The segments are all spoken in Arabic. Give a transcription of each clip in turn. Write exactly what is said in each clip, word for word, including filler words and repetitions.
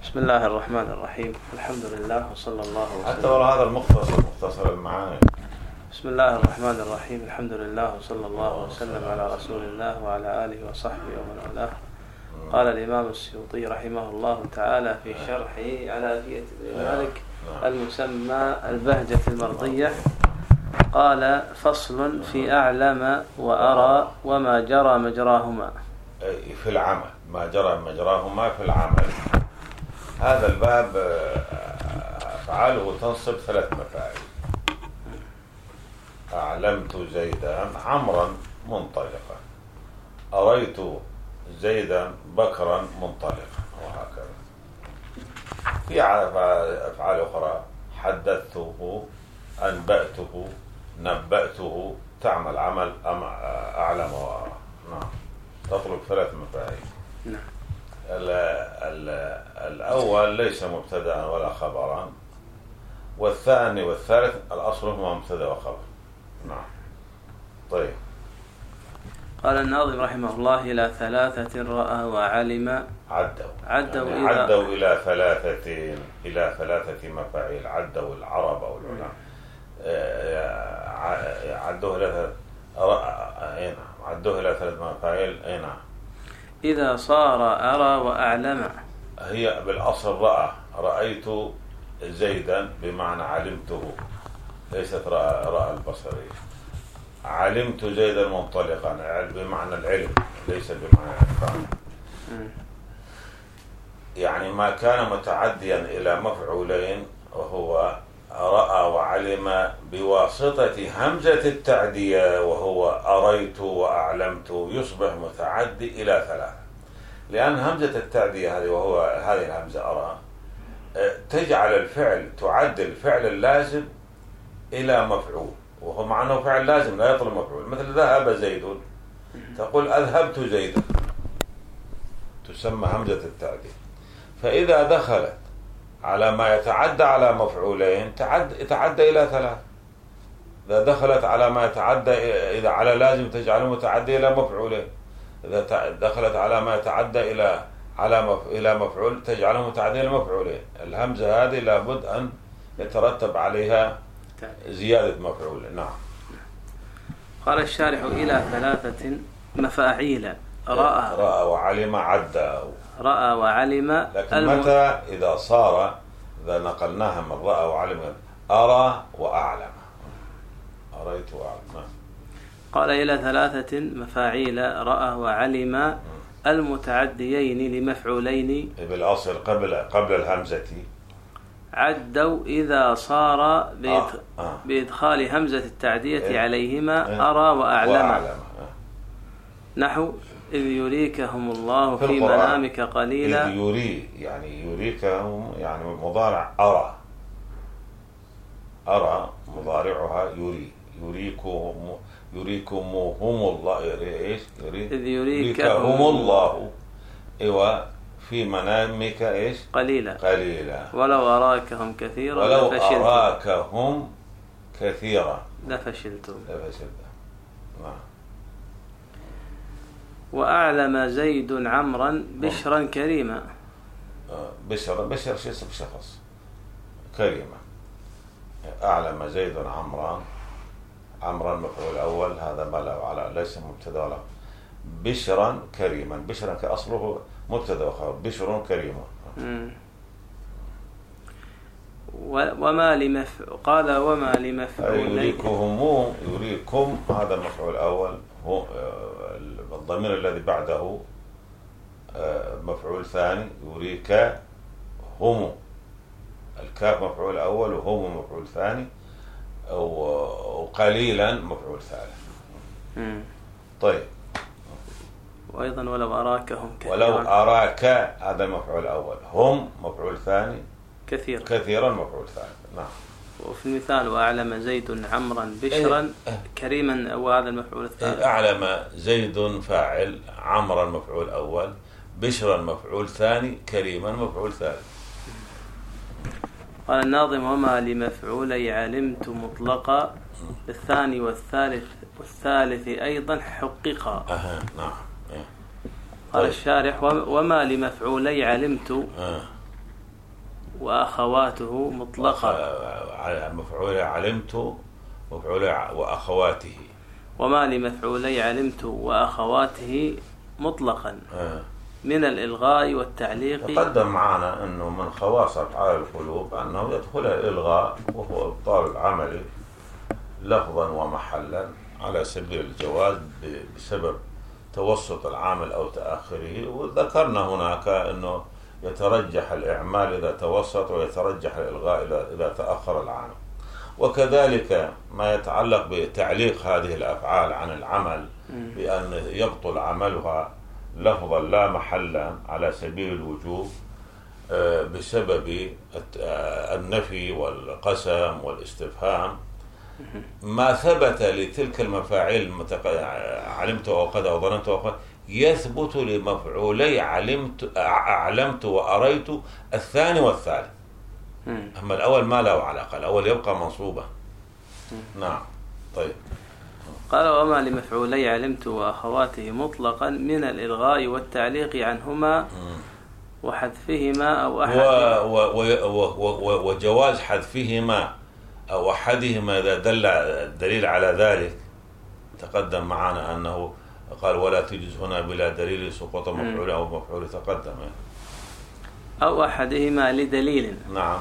بسم الله الرحمن الرحيم. الحمد لله وصلى الله وسلم. حتى ورا هذا المختصر مختصر المعاني. بسم الله الرحمن الرحيم. الحمد لله وصلى الله وسلم على رسول الله وعلى آله وصحبه ومن والاه. قال الإمام السيوطي رحمه الله تعالى في شرحه على ألفية ابن مالك المسمى البهجة المرضية، قال: فصل في أعلم وأرى وما جرى مجراهما. في العمل، ما جرى مجراهما في العمل. هذا الباب أفعاله تنصب ثلاث مفاعل. أعلمت زيدا عمرا منطلقا، أريت زيدا بكرا منطلقا، وهكذا. في أفعال أخرى: حدثته، أنبأته، نبأته، تعمل عمل أعلم وأرى. نعم، تطلب ثلاث مفاعيل. نعم. الأول ليس مبتدأ ولا خبرا، والثاني والثالث الأصل هو مبتدأ وخبر. نعم. طيب. قال الناظم رحمه الله: إلى ثلاثة رأى وعلم. عدوا عدوا, يعني إلى عدوا إلى ثلاثة إلى ثلاثة مفاعيل. عدوا العرب أو العلماء عدوا إلى ثلاث عدوا إلى ثلاث مفاعيل. أين؟ إذا صار أرى وأعلم. هي بالأصل رأى. رأيت زيدا بمعنى علمته، ليست رأى, رأى البصري. علمت زيدا منطلقا بمعنى العلم، ليس بمعنى الفهم. يعني ما كان متعديا إلى مفعولين وهو رأى وعلم بواسطة همزة التعدية وهو أريت وأعلمت، يصبح متعدي إلى ثلاثة، لأن همزة التعدية هذه وهو هذه الهمزة أرى تجعل الفعل تعدل الفعل اللازم إلى مفعول، وهو مع أنه فعل لازم لا يطلب مفعول. مثل ذهب زيد، تقول أذهبت زيدا، تسمى همزة التعدية. فإذا دخلت على ما يتعدى على مفعولين تعد يتعدى إلى ثلاث. إذا دخلت على ما يتعدى إذا على لازم تجعله متعدي إلى مفعولين. إذا دخلت على ما يتعدى إلى على مف... إلى مفعول تجعله متعدي إلى مفعولين. الهمزة هذه لابد أن يترتب عليها زيادة مفعول. نعم. قال الشارح: إلى ثلاثة مفاعيل. رأى رأى وعلم عدى. رأى وعلم. لكن الم... متى إذا صار، إذا نقلناها من رأى وعلم، أرى وأعلم. أريت وأعلم. قال: إلى ثلاثة مفاعيل رأى وعلم المتعديين لمفعولين. بالأصل قبل قبل الهمزة. عدوا إذا صار بإدخ... آه. آه. بإدخال همزة التعدية إيه؟ عليهما إيه؟ أرى وأعلم, وأعلم. آه. نحو: إذ يريكهم الله في, في منامك قليلا. إذ يري يعني يريكهم يعني مضارع أرى. أرى مضارعها يري. يريكهم يريكمهم الله. إيش؟ يري. إذ يريكهم الله إيوه في منامك إيش؟ قليلا. قليلا. ولو أراكهم كثيرا ولو لفشلتم. أراكهم كثيرا لفشلتم. لفشلتم. نعم. وأعلم زيد عمرا بشرا كريما. بشر بشر شيء اسم شخص. كريما. أعلم زيد عمرا. عمرا مفعول أول، هذا ما له على ليس مبتدا ولا. بشرا كريما. بشرا كأصله مبتدا وخبر. بشر كريما. وما لمف... قال: وما لمفعولين. يريكهم. يريكم هذا المفعول الأول، هو الضمير الذي بعده مفعول ثاني. يريك هم، الكاف مفعول أول وهم مفعول ثاني، وقليلا مفعول ثالث. طيب. وأيضا ولو أراكهم كثيرا. ولو أراك هذا المفعول الأول، هم مفعول ثاني، كثيرا كثيرا مفعول ثالث. نعم. وفي المثال: وأعلم زيد عمرا بشرا إيه؟ كريما، وهذا المفعول الثالث. إيه؟ أعلم زيد فاعل، عمرا مفعول أول، بشرا مفعول ثاني، كريما مفعول ثالث. قال الناظم: وما لمفعولي علمت مطلقا، الثاني والثالث والثالث أيضا حققا. أها. نعم. قال الشارح: وما لمفعولي علمت. آه. وأخواته مطلقا. مفعول علمت مفعول وأخواته. وما لمفعولي علمت وأخواته مطلقا آه. من الإلغاء والتعليق. تقدم معنا أنه من خواص أفعال القلوب أنه يدخل الإلغاء وهو إبطال العمل لفظا ومحلا على سبيل الجواز بسبب توسط العامل أو تأخره. وذكرنا هناك أنه يترجح الإعمال إذا توسط ويترجح الإلغاء إذا تأخر العامل. وكذلك ما يتعلق بتعليق هذه الأفعال عن العمل بأن يبطل عملها لفظا لا محلا على سبيل الوجوب بسبب النفي والقسم والاستفهام. ما ثبت لتلك المفاعيل المتق... علمت وقد أو ظننت وقد يثبت لمفعولي علمت أعلمت وأريت الثاني والثالث. أما الأول ما له علاقة، الأول يبقى منصوبا. نعم. طيب. قال وما لمفعولي علمت وأخواته مطلقا من الإلغاء والتعليق عنهما وحذفهما أو أحد و... و... و... و... وجواز حذفهما أو أحدهما إذا دل الدليل على ذلك. تقدم معنا أنه قال ولا تجز هنا بلا دليل سقوط مفعول أو مفعول. تقدم أو أحدهما لدليل. نعم.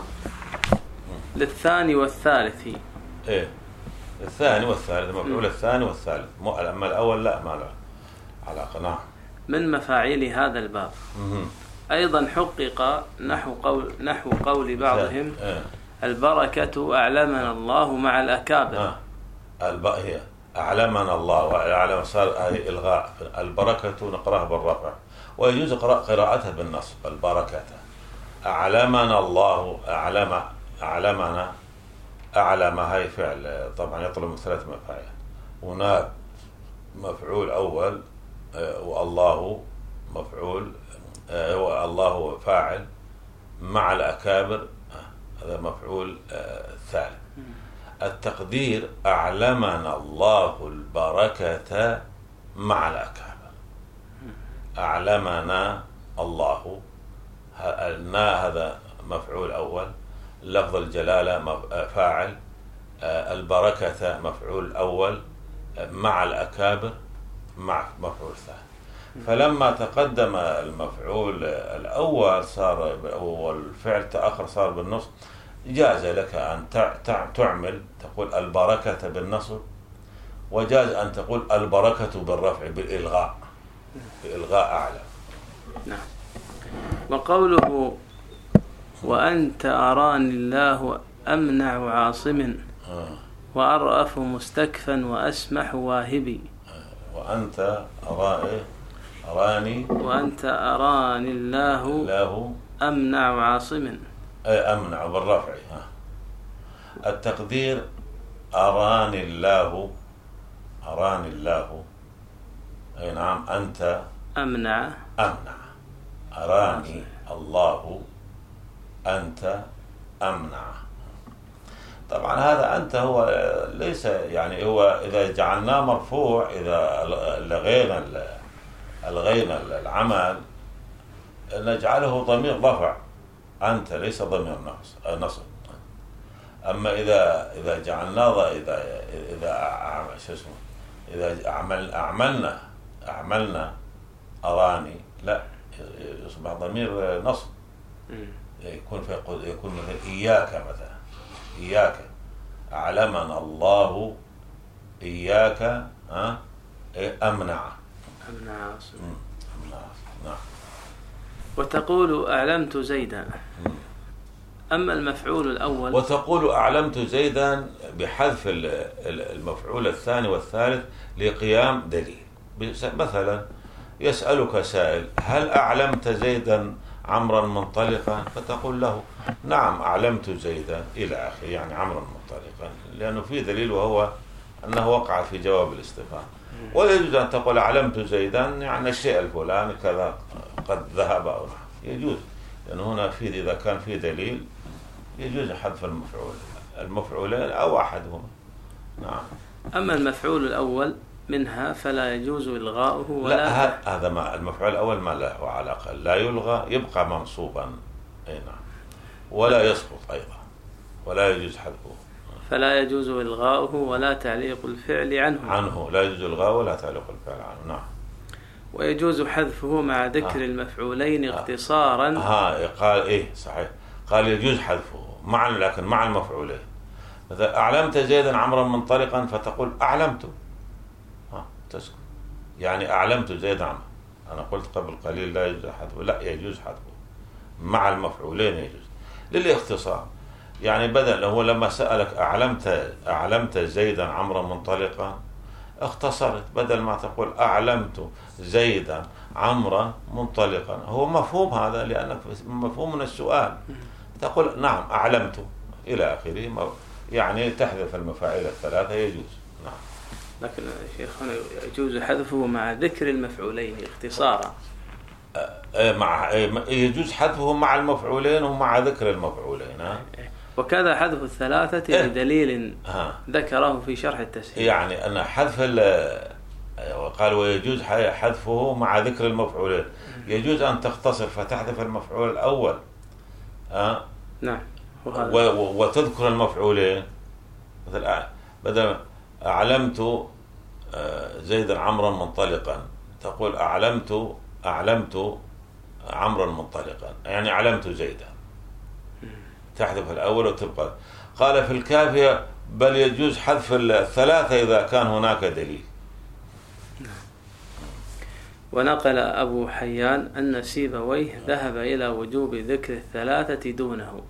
للثاني والثالث. إيه الثاني والثالث مفعول الثاني والثالث. أما الأول لا ما له علاقة. نعم. من مفاعيل هذا الباب مه. أيضا حقق نحو قول نحو قول بعضهم إيه. البركة أعلمنا الله مع الأكابر. آه. الب... هي أعلمنا الله وأعلم صار هي إلغاء. البركة نقرأها بالرفع ويجوز قراءتها بالنصب. البركة أعلمنا الله أعلم أعلمنا أعلم هاي فعل طبعا يطلب من ثلاث مفاعيل. هناك مفعول أول والله مفعول والله فاعل مع الأكابر هذا مفعول ثالث. التقدير أعلمنا الله البركة مع الأكابر. أعلمنا الله هذا مفعول أول. لفظ الجلالة فاعل. البركة مفعول أول مع الأكابر مع مفعول ثاني. فلما تقدم المفعول الأول صار والفعل تأخر صار بالنص جاز لك أن تعمل تقول البركة بالنصب وجاز أن تقول البركة بالرفع بالإلغاء بإلغاء أعلى. نعم. وقوله وأنت أراني الله أمنع عاصم وأرأف مستكفا وأسمح واهبي. وأنت أراني أراني وأنت أراني الله له أمنع عاصم. أي أمنع بالرفع. التقدير أراني الله أراني الله أي نعم أنت أمنع أمنع أراني الله أنت أمنع. طبعا هذا أنت هو ليس يعني هو إذا جعلناه مرفوع إذا لغينا الغينا العمل نجعله ضمير رفع أنت ليس ضمير نصب. أما إذا إذا جعلناه إذا إذا شو اسمه إذا أعمل أعملنا أعملنا أراني لا يصبح ضمير نصب. يكون في يكون مثل إياك مثلا إياك أعلمنا الله إياك ها أمنع أمنع عاصم. نعم. وتقول أعلمت زيدا. أما المفعول الأول وتقول أعلمت زيدا بحذف المفعول الثاني والثالث لقيام دليل. مثلا يسألك سائل هل أعلمت زيدا عمرا منطلقا فتقول له نعم أعلمت زيدا إلى آخره يعني عمرا منطلقا لأنه في دليل وهو أنه وقع في جواب الاستفهام. ويجوز أن تقول أعلمت زيدا يعني الشيء الفلاني كذا قد ذهب أو نعم يجوز لأنه هنا في إذا كان في دليل يجوز حذف المفعول المفعولين أو أحدهما. نعم. أما المفعول الأول منها فلا يجوز إلغاؤه ولا لا هذا ما المفعول الأول ما له علاقة لا يلغى يبقى منصوبا. أي نعم. ولا يسقط أيضا، ولا يجوز حذفه. فلا يجوز إلغاؤه ولا تعليق الفعل عنه عنه لا يجوز إلغاؤه ولا تعليق الفعل عنه. نعم. ويجوز حذفه مع ذكر آه. المفعولين اختصارا. ها قال إيه صحيح، قال يجوز حذفه مع لكن مع المفعولين. مثلا أعلمت زيدا عمرا منطلقا فتقول أعلمت، ها تسكت، يعني أعلمت زيدا عمرا. أنا قلت قبل قليل لا يجوز حذفه، لا يجوز حذفه مع المفعولين يجوز للاختصار. يعني بدل هو لما سألك أعلمت أعلمت زيدا عمرا منطلقا اختصرت، بدل ما تقول أعلمت زيدا عمرا منطلقا، هو مفهوم هذا لأنك مفهوم من السؤال، تقول نعم أعلمت إلى آخره، يعني تحذف المفاعيل الثلاثة يجوز. نعم. لكن شيخنا يجوز حذفه مع ذكر المفعولين اختصارا. مع يجوز حذفه مع المفعولين ومع ذكر المفعولين. ها؟ وكذا حذف الثلاثة إيه؟ بدليل ها. ذكره في شرح التسهيل. يعني أن حذف قال ويجوز حذفه مع ذكر المفعولين، يجوز أن تختصر فتحذف المفعول الأول ها؟ نعم. وتذكر المفعولين، مثل بدل أعلمت زيدا عمرا منطلقا تقول أعلمت أعلمت عمرا منطلقا، يعني علمت زيدا، تحذف الأول وتبقى. قال في الكافية بل يجوز حذف الثلاثة إذا كان هناك دليل. ونقل أبو حيان أن سيبويه ذهب إلى وجوب ذكر الثلاثة دونه.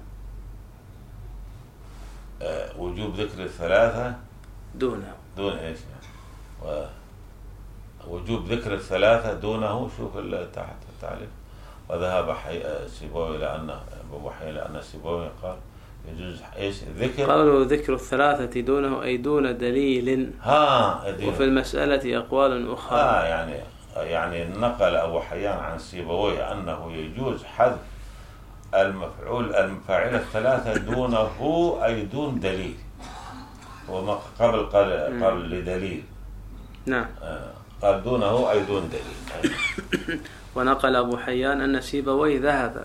أه وجوب ذكر الثلاثة دونه دون إيش يعني؟ وجوب ذكر الثلاثة دونه. شوف تحت التعليق. وذهب سيبويه لأن أبو حيان لأن سيبويه قال يجوز إيش ذكر قالوا ذكر الثلاثة دونه أي دون دليل. ها دليل. وفي المسألة أقوال أخرى. ها يعني يعني نقل أبو حيان عن سيبويه أنه يجوز حذف المفعول المفاعيل الثلاثة دونه أي دون دليل، وما قبل قال قال لدليل. نعم. قال دونه أي دون دليل. ونقل أبو حيان أن سيبويه ذهب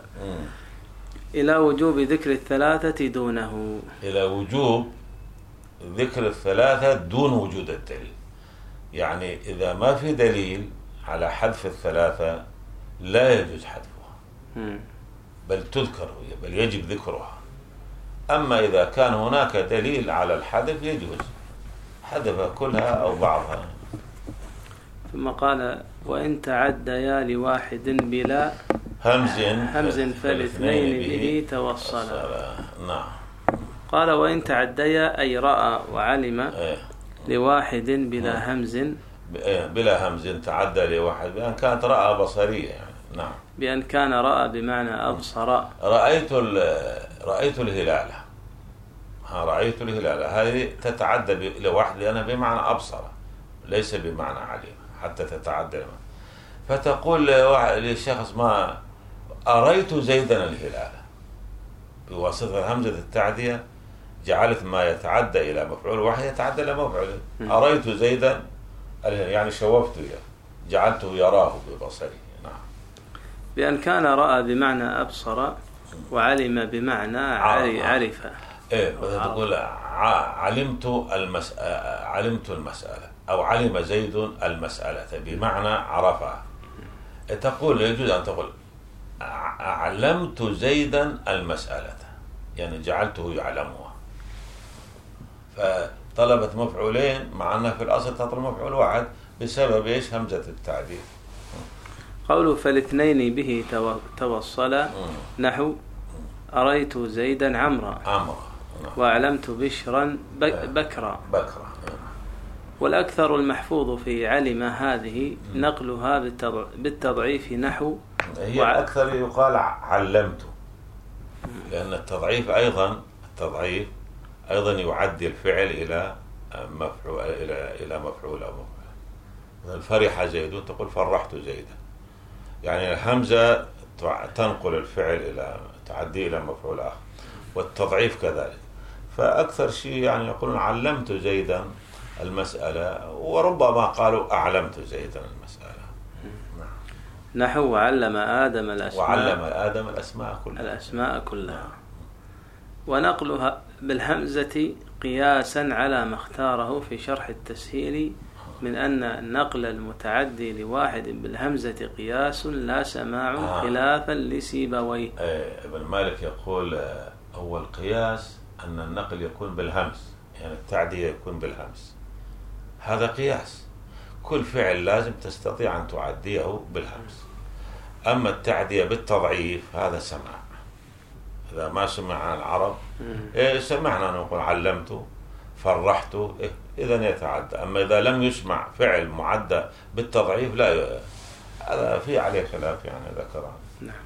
إلى وجوب ذكر الثلاثة دونه، إلى وجوب ذكر الثلاثة دون وجود الدليل. يعني إذا ما في دليل على حذف الثلاثة لا يجوز حذفها، بل تذكر بل يجب ذكرها. أما إذا كان هناك دليل على الحذف يجوز حذف كلها أو بعضها. ثم قال وإن تعديا لواحد بلا همز همز فالاثنين به توصلا. نعم. قال وإن تعديا أي رأى وعلم إيه؟ لواحد بلا همز بلا همز تعدى لواحد بأن كانت رأى بصرية يعني. نعم. بأن كان رأى بمعنى أبصر. رأيت رأيت الهلال. ها رأيت الهلال هذه تتعدى لواحد لأنها بمعنى أبصر ليس بمعنى علم حتى تتعدى. فتقول لشخص ما أريت زيدا الهلال بواسطة همزة التعدية جعلت ما يتعدى إلى مفعول واحد يتعدى إلى مفعول. أريت زيدا يعني شوفت له جعلته يراه ببصري. نعم. بأن كان رأى بمعنى أبصر وعلم بمعنى عرف. إيه تقول علمت المسألة علمت المسألة أو علم زيد المسألة بمعنى عرفها. تقول يجوز أن تقول علمت زيدا المسألة يعني جعلته يعلمها، فطلبت مفعولين مع أنها في الأصل تطلب مفعول واحد بسبب إيش همزة التعديل. قوله فالاثنين به توصل نحو أريت زيدا عمرا عمرا وأعلمت بشرا بكرا بكرا. والأكثر المحفوظ في علم هذه نقلها بالتضعيف نحو هي وع... الأكثر يقال علمت، لأن التضعيف أيضا التضعيف أيضا يعدي الفعل إلى مفعول إلى إلى مفعول أو مفعول. فرح زيد تقول فرحت زيدا، يعني الهمزة تنقل الفعل إلى تعدي إلى مفعول آخر، والتضعيف كذلك. فأكثر شيء يعني يقولون علمت زيدا المسألة، وربما قالوا أعلمت زيدا المسألة. نحو وعلم آدم الأسماء وعلم آدم الأسماء كلها الأسماء كلها. ونقلها بالهمزة قياسا على ما اختاره في شرح التسهيل من أن نقل المتعدي لواحد بالهمزة قياس لا سماع آه. خلافا لسيبويه. ابن مالك يقول أول قياس أن النقل يكون بالهمز، يعني التعدية يكون بالهمز، هذا قياس. كل فعل لازم تستطيع أن تعديه بالهمز. أما التعدية بالتضعيف هذا سماع. إذا ما سمع العرب إيه سمعنا نقول علمته فرحته إيه إذا يتعدى. أما إذا لم يسمع فعل معدى بالتضعيف لا ي... هذا في عليه خلاف يعني ذكره. نعم.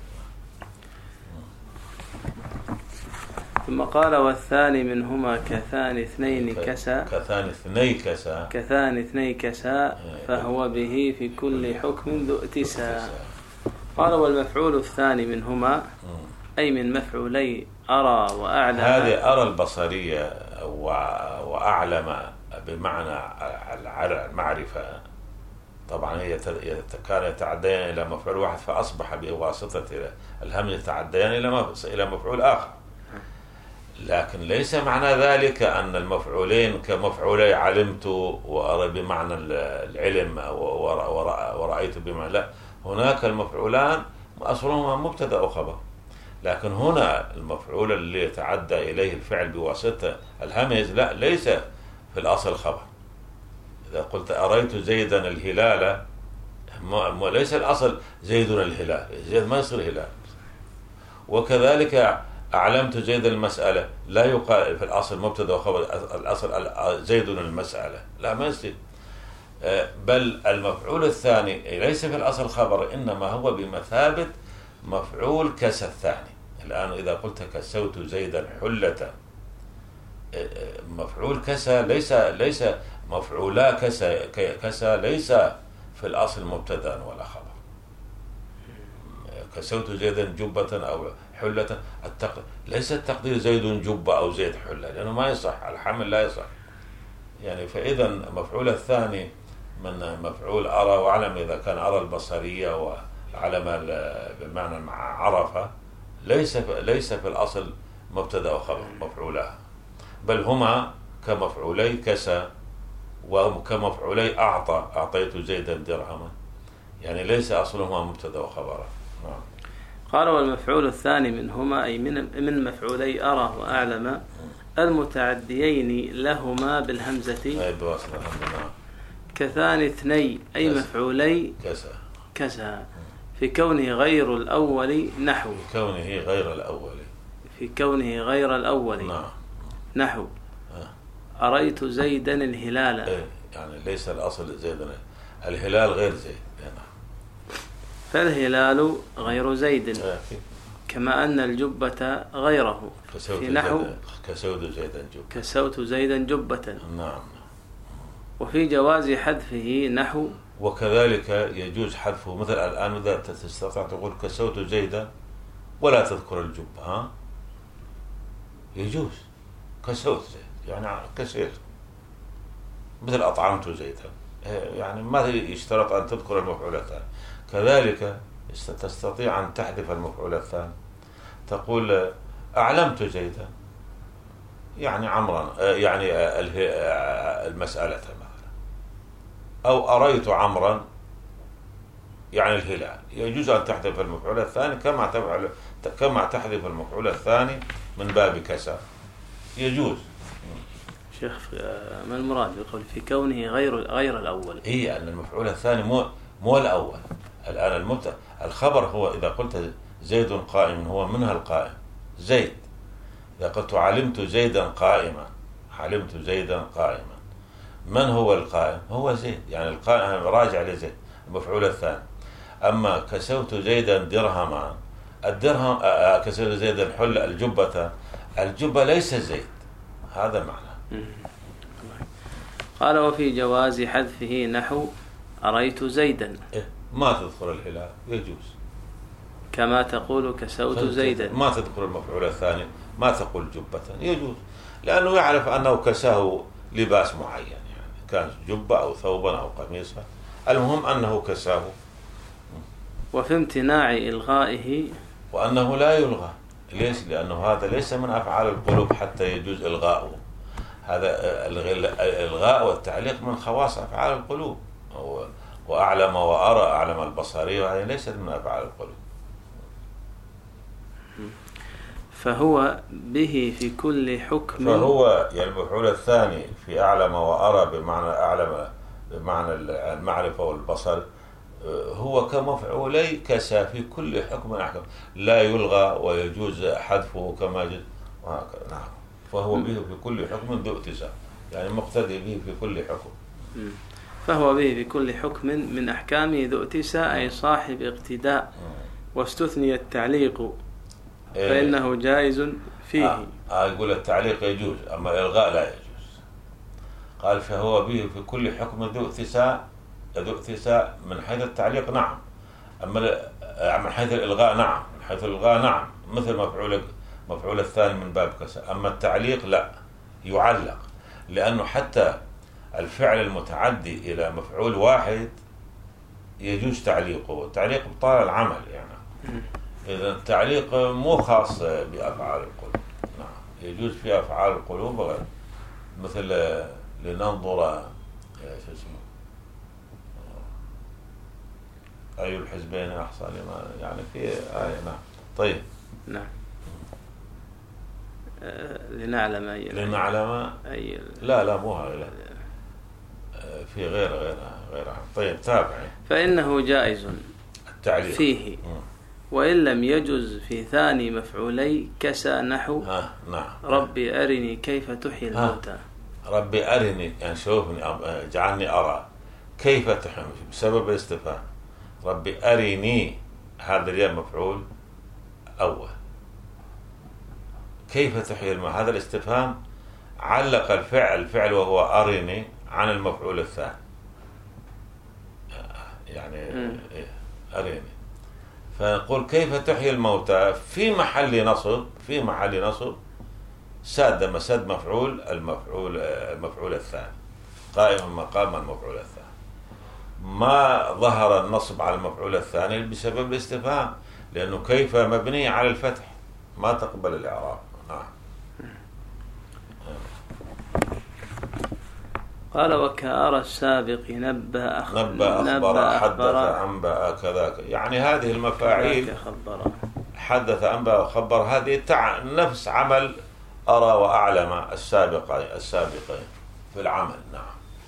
ثم قال والثاني منهما كثاني اثنين كسا كثاني اثني كسا كثاني اثني كسا فهو به في كل حكم ذو اتساء. قال والمفعول الثاني منهما أي من مفعولي أرى وأعلم. هذه أرى البصرية وأعلم بمعنى المعرفة، طبعا هي كان يتعديان إلى مفعول واحد فأصبح بواسطة الهمزة يتعديان إلى مفعول آخر، لكن ليس معنى ذلك أن المفعولين كمفعولي علمت وأرى بمعنى العلم ورأيت بمعنى، لا، هناك المفعولان أصلهما مبتدأ وخبر، لكن هنا المفعول اللي يتعدى إليه الفعل بواسطة الهمز لا ليس في الأصل خبر. إذا قلت أريت زيدا الهلال ليس الأصل زيد الهلال، زيد ما يصير هلال. وكذلك أعلمت زيد المسألة لا يقال في الأصل مبتدأ وخبر، الأصل زيد المسألة، لا ما يصير. بل المفعول الثاني ليس في الأصل خبر، إنما هو بمثابة مفعول كسى الثاني. الآن إذا قلت كسوت زيدا حلة، مفعول كسى ليس ليس مفعولا كسى كسى ليس في الأصل مبتدأ ولا خبر. كسوت زيدا جبة أو حلة، التق... ليس التقدير زيد جبة أو زيد حلة، لأنه ما يصح، الحمل لا يصح يعني. فإذا مفعول الثاني من مفعول أرى وعلم، إذا كان أرى البصرية وعلم بمعنى مع عرفة، ليس ليس في الأصل مبتدأ وخبر مفعولها، بل هما كمفعولي كسى وكمفعولي أعطى، أعطيت زيدا درهما، يعني ليس أصلهما مبتدأ وخبرا. نعم. قال والمفعول الثاني منهما أي من من مفعولي أرى وأعلم المتعديين لهما بالهمزة كثاني اثني أي مفعولي كسى كسى في كونه غير الأول نحو في كونه غير الأول في كونه غير الأول نعم نحو أريت زيدا الهلال. إيه يعني ليس الأصل زيدا، الهلال غير زيد يعني. فالهلال غير زيد إيه. كما أن الجبة غيره في نحو كسوت زيدا جبة كسوت زيدا جبة. نعم. وفي جواز حذفه نحو وكذلك يجوز حذفه، مثل الآن إذا تستطيع تقول كسوت زيدا ولا تذكر الجبة، ها يجوز كسوت زيد يعني كسير، مثل أطعمت زيدا يعني ما يشترط أن تذكر المفعول الثاني. كذلك تستطيع أن تحذف المفعول الثاني، تقول أعلمت زيدا يعني عمرا يعني المسألة مثلا، أو أريت عمرا يعني الهلال. يجوز أن تحذف المفعول الثاني كما تفعل كما تحذف المفعول الثاني من باب كسى، يجوز. شيخ ما المراد بالقول في كونه غير غير الأول؟ هي أن المفعول الثاني مو مو الأول. الآن المبتدأ الخبر هو إذا قلت زيد قائم هو منها القائم زيد. إذا قلت علمت زيدا قائما، علمت زيدا قائما، من هو القائم؟ هو زيد، يعني القائم راجع لزيد المفعول الثاني. أما كسوت زيدا درهما، الدرهم كسوت زيدا حل الجبة، الجبة ليس زيد، هذا معنى. قال وفي جواز حذفه نحو أريت زيدا إيه؟ ما تذكر الهلال يجوز، كما تقول كسوت زيدا، ما تذكر المفعول الثاني، ما تقول جبة، يجوز، لأنه يعرف أنه كساه لباس معين، يعني كان جبة أو ثوبا أو قميصا، المهم أنه كساه. وفي امتناع إلغائه، وأنه لا يلغى، ليش؟ لأنه هذا ليس من أفعال القلوب حتى يجوز إلغاؤه. هذا الإلغاء والتعليق من خواص أفعال القلوب. وأعلم وأرى، أعلم البصري، وهذه ليست من أفعال القلوب. فهو به في كل حكم، فهو يعني المفعول الثاني في أعلم وأرى بمعنى أعلم بمعنى المعرفة والبصر، هو كمفعولي كسا في كل حكم أحكم، لا يلغى ويجوز حذفه كما جد. نعم. فهو به في كل حكم ذو اتساع، يعني مقتدي به في كل حكم. فهو به في كل حكم من أحكامه ذو اتساع، أي صاحب اقتداء. واستثني التعليق فإنه جائز فيه. آه. آه يقول التعليق يجوز، أما الإلغاء لا يجوز. قال فهو به في كل حكم ذو اتساع، ذو اتساع من حيث التعليق نعم، أما من حيث الإلغاء نعم، من حيث الإلغاء نعم، مثل مفعول مفعول الثاني من باب كسا. أما التعليق لا، يعلق، لأنه حتى الفعل المتعدي إلى مفعول واحد يجوز تعليقه. التعليق بطال العمل يعني. إذا التعليق مو خاص بأفعال القلوب. نعم. يجوز في أفعال القلوب غير، مثل لننظر شو اسمه أي الحزبين أحصى لما يعني في آية. نعم. طيب. نعم. آه لنعلم أي لنعلم أي لا لا مو هذا، آه في غير غيرها غيرها. طيب تابعي. فإنه جائز التعليق فيه م. وإن لم يجز في ثاني مفعولي كسى نحو آه نعم. ربي أرني كيف تحيي الموتى. آه. ربي أرني يعني شوفني، جعلني أرى كيف تحيي بسبب الاستفهام. ربي أرني هذا الياء مفعول أول، كيف تحيي الموتى هذا الاستفهام علق الفعل الفعل وهو أرني عن المفعول الثاني، يعني أرني. فنقول كيف تحيي الموتى في محل نصب، في محل نصب ساد مسد مفعول المفعول المفعول الثاني قائم مقام المفعول الثاني. ما ظهر النصب على المفعول الثاني بسبب الاستفهام، لأنه كيف مبني على الفتح ما تقبل الإعراب. نعم. قال وكأرى السابق نبأ أخ... نبأ أخبر حدث أنبأ كذا، يعني هذه المفاعيل حدث أنبأ خبر هذه تع... نفس عمل أرى وأعلم السابقين السابقين في العمل. نعم.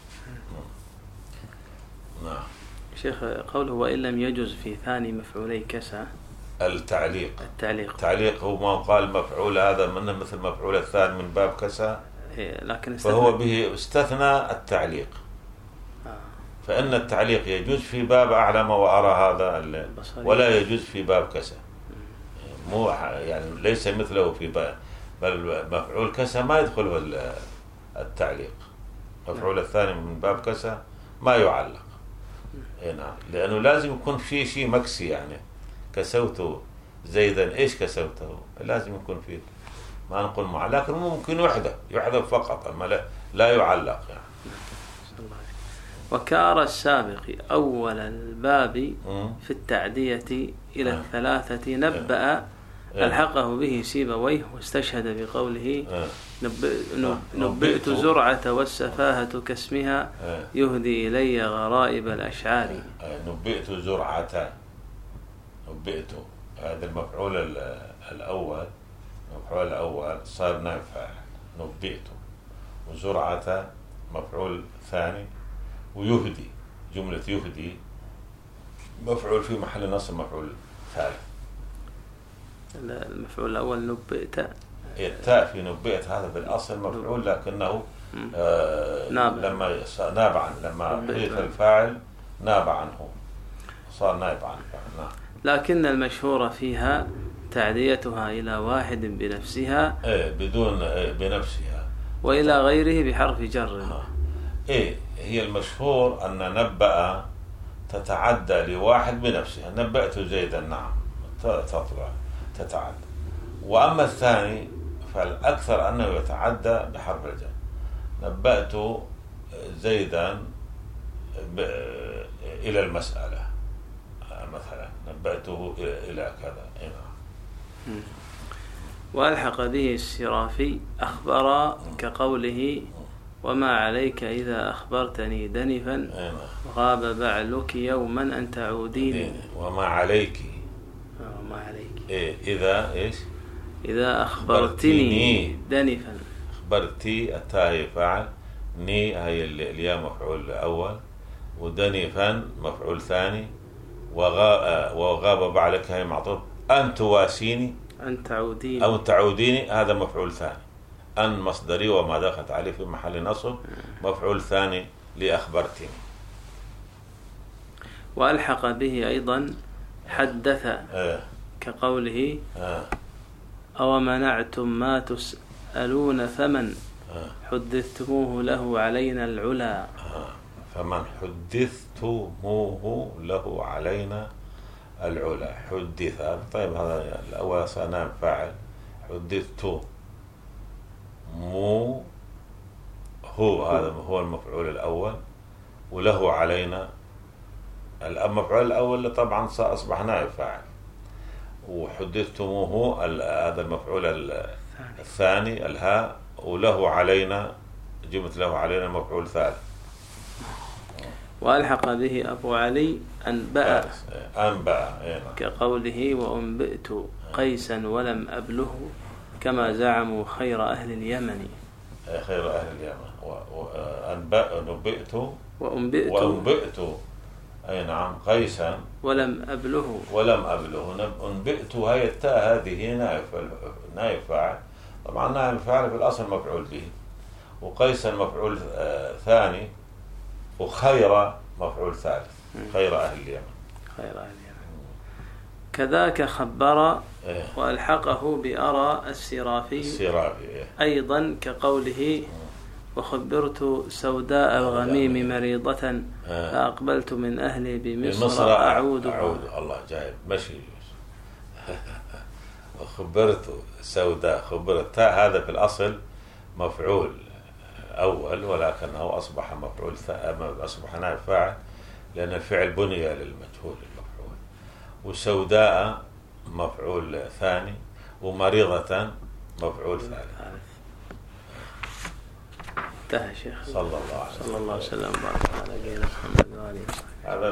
نعم. شيخ قوله وإن لم يجز في ثاني مفعولي كسى التعليق. التعليق تعليق هو ما قال مفعول هذا منه مثل مفعول الثاني من باب كسى، لكن فهو به استثنى التعليق. آه. فإن التعليق يجوز في باب أعلم وأرى هذا ولا يجوز في باب كسى. مو يعني ليس مثله في باب، بل مفعول كسى ما يدخله التعليق. مفعول الثاني من باب كسى ما يعلق. نعم. لأنه لازم يكون في شيء مكسي، يعني كسوت زيدا ايش كسوته، لازم يكون فيه ما نقول معلق، لكن ممكن يحذف يحذف فقط، اما لا, لا يعلق يعني. وكأرى السابق أول الباب في التعدية إلى الثلاثة نبأ ألحقه به سيبويه واستشهد بقوله نبئت زرعة والسفاهة كاسمها يهدي إلي غرائب الأشعار. نبئت زرعة، نبئت هذا المفعول الأول، المفعول الأول صار نائب فاعل نبئت، وزرعة مفعول ثاني، ويهدي جملة يهدي مفعول في محل نصب مفعول ثالث. المفعول الأول نبئت، التاء في نبئت هذا بالأصل مفعول، لكنه آه لما ناب عنه، لما حذف الفاعل ناب عنه صار نائب عنه. نعم. لكن المشهور فيها تعديتها إلى واحد بنفسها إيه بدون إيه بنفسها، وإلى غيره بحرف جر. آه. إيه هي المشهور أن نبأ تتعدى لواحد بنفسها، نبأت زيدا نعم تطلع تتعدى. وأما الثاني فالأكثر أنه يتعدى بحرف الجر، نبأت زيدا إلى المسألة مثلا، نبأته إلى كذا. وألحق به السرافي أخبر كقوله وما عليك إذا أخبرتني دنفا غاب بعلك يوما أن تعودين. وما عليك وما عليك إيه إذا إيش إذا أخبرتني دنفا. أخبرتي التاء فاعل، ني هي الياء مفعول أول، ودنفا مفعول ثاني، وغاب, وغاب بعلك هي معطوف، أن تواسيني أن تعودين أو تعوديني هذا مفعول ثاني، أن مصدري وما دخلت عليه في محل نصب مفعول ثاني لأخبرتني. وألحق به أيضا حدث آه. كقوله آه. أو منعتم ما تسألون فمن آه. حدثتموه له علينا العلا. آه. فمن حدثتموه له علينا العلا. حدث طيب هذا الأول صار فاعل، حدثت مو هو هذا هو المفعول الأول، وله علينا المفعول الأول طبعا أصبح نائب فاعل، وحدثتموه هذا المفعول الثاني الهاء، وله علينا جملة له علينا مفعول ثالث. وألحق به أبو علي أنبأ أنبأ كقوله وأنبئت قيسا ولم أبله كما زعموا خير أهل اليمن. خير أهل اليمن. وأنبأ نبئت وأنبئت وأنبئت أي نعم قيسا ولم أبله ولم أبله. أنبئت هي التاء هذه نائب نائب فاعل، طبعا نائب فاعل في الأصل مفعول به، وقيسا مفعول ثاني، وخير مفعول ثالث. خير أهل اليمن. خير أهل اليمن. كذاك خبر إيه. وألحقه بأرى السرافي السرافي إيه. أيضا كقوله وخبرت سوداء الغميم مريضة إيه. فأقبلت من أهلي بمصر, بمصر أعود, أعود. الله جايب مشي. وخبرت سوداء، خبرت هذا في الأصل مفعول أول، ولكنه أصبح مفعول أصبح نائب فاعل لأن الفعل بني للمجهول المفعول. وسوداء مفعول ثاني، ومريضة مفعول ثالث. انتهى شيخ. صلى الله عليه وسلم. صلى الله عليه وسلم. بارك على نبينا محمد وآله وصحبه.